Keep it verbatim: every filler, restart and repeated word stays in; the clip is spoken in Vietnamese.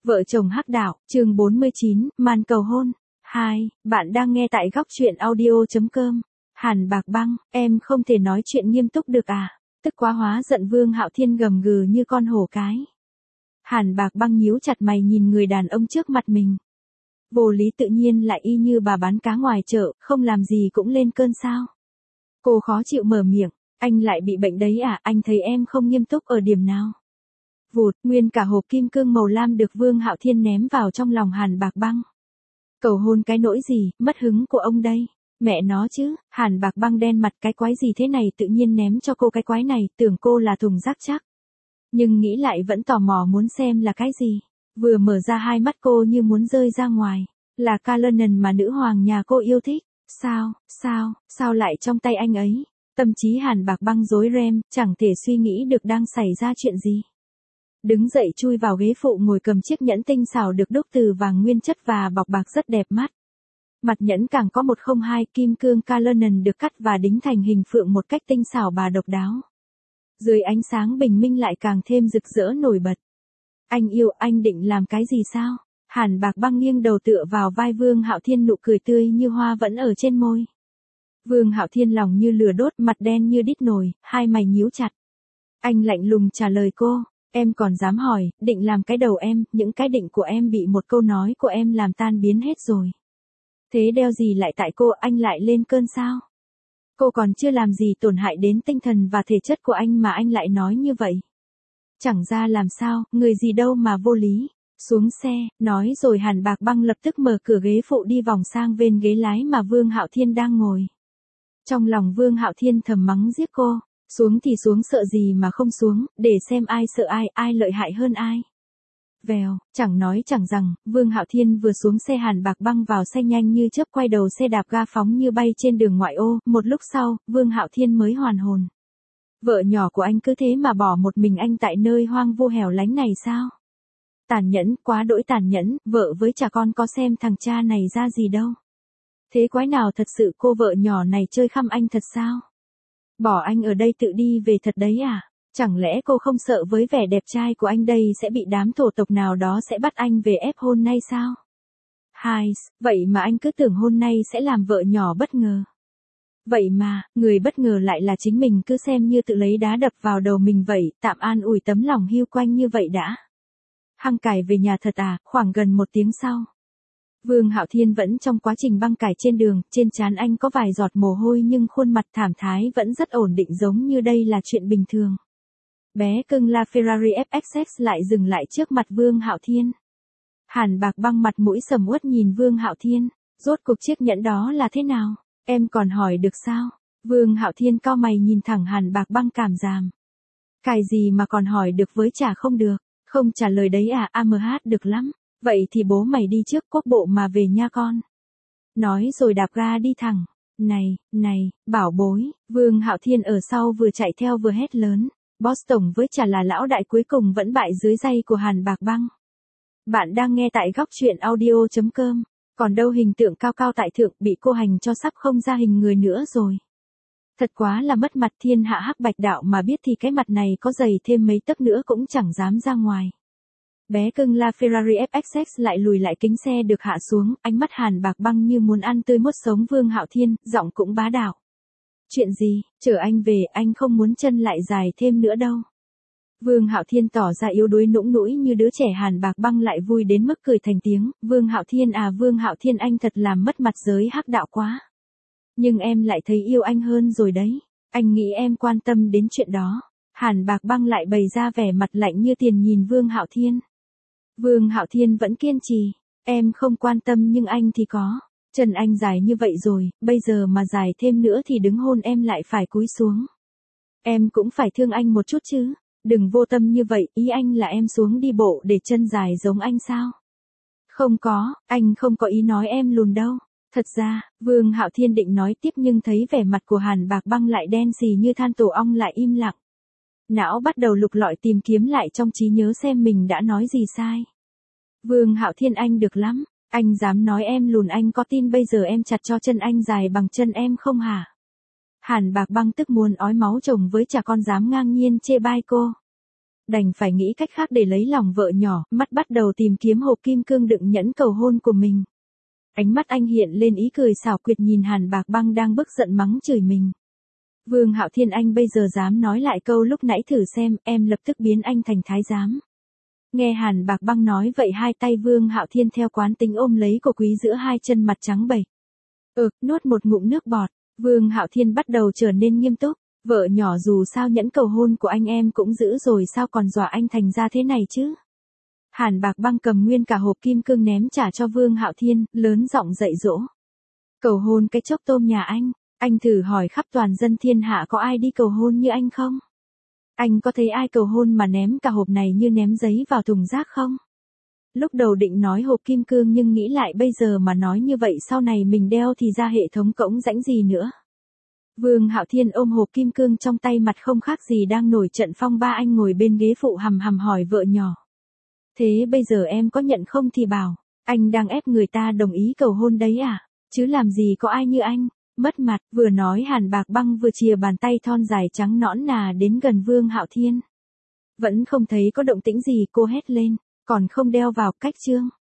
Vợ chồng hắc đạo, chương bốn mươi chín, màn cầu hôn. Hai, bạn đang nghe tại góc truyện audio.com. Hàn Bạc Băng, em không thể nói chuyện nghiêm túc được à? Tức quá hóa giận Vương Hạo Thiên gầm gừ như con hổ cái. Hàn Bạc Băng nhíu chặt mày nhìn người đàn ông trước mặt mình. Vô lý tự nhiên lại y như bà bán cá ngoài chợ, không làm gì cũng lên cơn sao. Cô khó chịu mở miệng, anh lại bị bệnh đấy à, anh thấy em không nghiêm túc ở điểm nào. Vụt, nguyên cả hộp kim cương màu lam được Vương Hạo Thiên ném vào trong lòng Hàn Bạc Băng. Cầu hôn cái nỗi gì, mất hứng của ông đây. Mẹ nó chứ, Hàn Bạc Băng đen mặt, cái quái gì thế này, tự nhiên ném cho cô cái quái này, tưởng cô là thùng rác chắc. Nhưng nghĩ lại vẫn tò mò muốn xem là cái gì. Vừa mở ra hai mắt cô như muốn rơi ra ngoài. Là Cullinan mà nữ hoàng nhà cô yêu thích. Sao, sao, sao lại trong tay anh ấy? Tâm trí Hàn Bạc Băng rối ren, chẳng thể suy nghĩ được đang xảy ra chuyện gì. Đứng dậy chui vào ghế phụ ngồi cầm chiếc nhẫn tinh xảo được đúc từ vàng nguyên chất và bọc bạc rất đẹp mắt. Mặt nhẫn càng có một không hai kim cương Cullinan được cắt và đính thành hình phượng một cách tinh xảo và độc đáo. Dưới ánh sáng bình minh lại càng thêm rực rỡ nổi bật. Anh yêu, anh định làm cái gì sao? Hàn Bạc Băng nghiêng đầu tựa vào vai Vương Hạo Thiên, nụ cười tươi như hoa vẫn ở trên môi. Vương Hạo Thiên lòng như lửa đốt, mặt đen như đít nồi, hai mày nhíu chặt. Anh lạnh lùng trả lời cô. Em còn dám hỏi, định làm cái đầu em, những cái định của em bị một câu nói của em làm tan biến hết rồi. Thế đeo gì lại tại cô, anh lại lên cơn sao? Cô còn chưa làm gì tổn hại đến tinh thần và thể chất của anh mà anh lại nói như vậy. Chẳng ra làm sao, người gì đâu mà vô lý. Xuống xe, nói rồi Hàn Bạc Băng lập tức mở cửa ghế phụ đi vòng sang bên ghế lái mà Vương Hạo Thiên đang ngồi. Trong lòng Vương Hạo Thiên thầm mắng giết cô. Xuống thì xuống, sợ gì mà không xuống, để xem ai sợ ai, ai lợi hại hơn ai. Vèo, chẳng nói chẳng rằng, Vương Hạo Thiên vừa xuống xe, Hàn Bạc Băng vào xe nhanh như chớp quay đầu xe đạp ga phóng như bay trên đường ngoại ô, một lúc sau, Vương Hạo Thiên mới hoàn hồn. Vợ nhỏ của anh cứ thế mà bỏ một mình anh tại nơi hoang vu hẻo lánh này sao? Tàn nhẫn, quá đỗi tàn nhẫn, vợ với cha con có xem thằng cha này ra gì đâu. Thế quái nào thật sự cô vợ nhỏ này chơi khăm anh thật sao? Bỏ anh ở đây tự đi về thật đấy à? Chẳng lẽ cô không sợ với vẻ đẹp trai của anh đây sẽ bị đám thổ tộc nào đó sẽ bắt anh về ép hôn nay sao? Hai, vậy mà anh cứ tưởng hôn nay sẽ làm vợ nhỏ bất ngờ. Vậy mà, người bất ngờ lại là chính mình, cứ xem như tự lấy đá đập vào đầu mình vậy, tạm an ủi tấm lòng hiu quanh như vậy đã. Hăng cải về nhà thật à, khoảng gần một tiếng sau. Vương Hạo Thiên vẫn trong quá trình băng cải trên đường, trên trán anh có vài giọt mồ hôi nhưng khuôn mặt thảm thái vẫn rất ổn định, giống như đây là chuyện bình thường. Bé cưng La Ferrari ép ích ích lại dừng lại trước mặt Vương Hạo Thiên. Hàn Bạc Băng mặt mũi sầm uất nhìn Vương Hạo Thiên, rốt cuộc chiếc nhẫn đó là thế nào? Em còn hỏi được sao? Vương Hạo Thiên cau mày nhìn thẳng Hàn Bạc Băng cảm giảm. Cái gì mà còn hỏi được với chả không được, không trả lời đấy à, a em hát được lắm. Vậy thì bố mày đi trước, cốt bộ mà về nha con. Nói rồi đạp ga đi thẳng. Này, này, bảo bối, Vương Hạo Thiên ở sau vừa chạy theo vừa hét lớn. Boss tổng với chả là lão đại cuối cùng vẫn bại dưới tay của Hàn Bạc Băng. Bạn đang nghe tại góc truyện audio.com. Còn đâu hình tượng cao cao tại thượng bị cô hành cho sắp không ra hình người nữa rồi. Thật quá là mất mặt, thiên hạ hắc bạch đạo mà biết thì cái mặt này có dày thêm mấy tấc nữa cũng chẳng dám ra ngoài. Bé cưng La Ferrari ép ích ích lại lùi lại, kính xe được hạ xuống, ánh mắt Hàn Bạc Băng như muốn ăn tươi mốt sống Vương Hạo Thiên, giọng cũng bá đạo. Chuyện gì, chờ anh về, anh không muốn chân lại dài thêm nữa đâu. Vương Hạo Thiên tỏ ra yếu đuối nũng nũi như đứa trẻ, Hàn Bạc Băng lại vui đến mức cười thành tiếng. Vương Hạo Thiên à, Vương Hạo Thiên, anh thật làm mất mặt giới hắc đạo quá. Nhưng em lại thấy yêu anh hơn rồi đấy. Anh nghĩ em quan tâm đến chuyện đó. Hàn Bạc Băng lại bày ra vẻ mặt lạnh như tiền nhìn Vương Hạo Thiên. Vương Hạo Thiên vẫn kiên trì. Em không quan tâm nhưng anh thì có. Chân anh dài như vậy rồi, bây giờ mà dài thêm nữa thì đứng hôn em lại phải cúi xuống. Em cũng phải thương anh một chút chứ. Đừng vô tâm như vậy, ý anh là em xuống đi bộ để chân dài giống anh sao? Không có, anh không có ý nói em lùn đâu. Thật ra, Vương Hạo Thiên định nói tiếp nhưng thấy vẻ mặt của Hàn Bạc Băng lại đen xì như than tổ ong, lại im lặng. Não bắt đầu lục lọi tìm kiếm lại trong trí nhớ xem mình đã nói gì sai. Vương Hạo Thiên, anh được lắm, anh dám nói em lùn, anh có tin bây giờ em chặt cho chân anh dài bằng chân em không hả? Hàn Bạc Băng tức muốn ói máu, chồng với chả con dám ngang nhiên chê bai cô. Đành phải nghĩ cách khác để lấy lòng vợ nhỏ, mắt bắt đầu tìm kiếm hộp kim cương đựng nhẫn cầu hôn của mình. Ánh mắt anh hiện lên ý cười xảo quyệt nhìn Hàn Bạc Băng đang bức giận mắng chửi mình. Vương Hạo Thiên, anh bây giờ dám nói lại câu lúc nãy thử xem, em lập tức biến anh thành thái giám. Nghe Hàn Bạc Băng nói vậy, hai tay Vương Hạo Thiên theo quán tính ôm lấy cô Quý giữa hai chân, mặt trắng bệch. Ừ, nuốt một ngụm nước bọt, Vương Hạo Thiên bắt đầu trở nên nghiêm túc. Vợ nhỏ dù sao nhẫn cầu hôn của anh em cũng giữ rồi, sao còn dọa anh thành ra thế này chứ? Hàn Bạc Băng cầm nguyên cả hộp kim cương ném trả cho Vương Hạo Thiên, lớn giọng dạy dỗ. Cầu hôn cái chốc tôm nhà anh, anh thử hỏi khắp toàn dân thiên hạ có ai đi cầu hôn như anh không? Anh có thấy ai cầu hôn mà ném cả hộp này như ném giấy vào thùng rác không? Lúc đầu định nói hộp kim cương nhưng nghĩ lại bây giờ mà nói như vậy sau này mình đeo thì ra hệ thống cỗng rãnh gì nữa. Vương Hạo Thiên ôm hộp kim cương trong tay, mặt không khác gì đang nổi trận phong ba. Anh ngồi bên ghế phụ hầm hầm hỏi vợ nhỏ. Thế bây giờ em có nhận không thì bảo, anh đang ép người ta đồng ý cầu hôn đấy à? Chứ làm gì có ai như anh, mất mặt. Vừa nói Hàn Bạc Băng vừa chìa bàn tay thon dài trắng nõn nà đến gần Vương Hạo Thiên. Vẫn không thấy có động tĩnh gì, cô hét lên, còn không đeo vào, cách trương.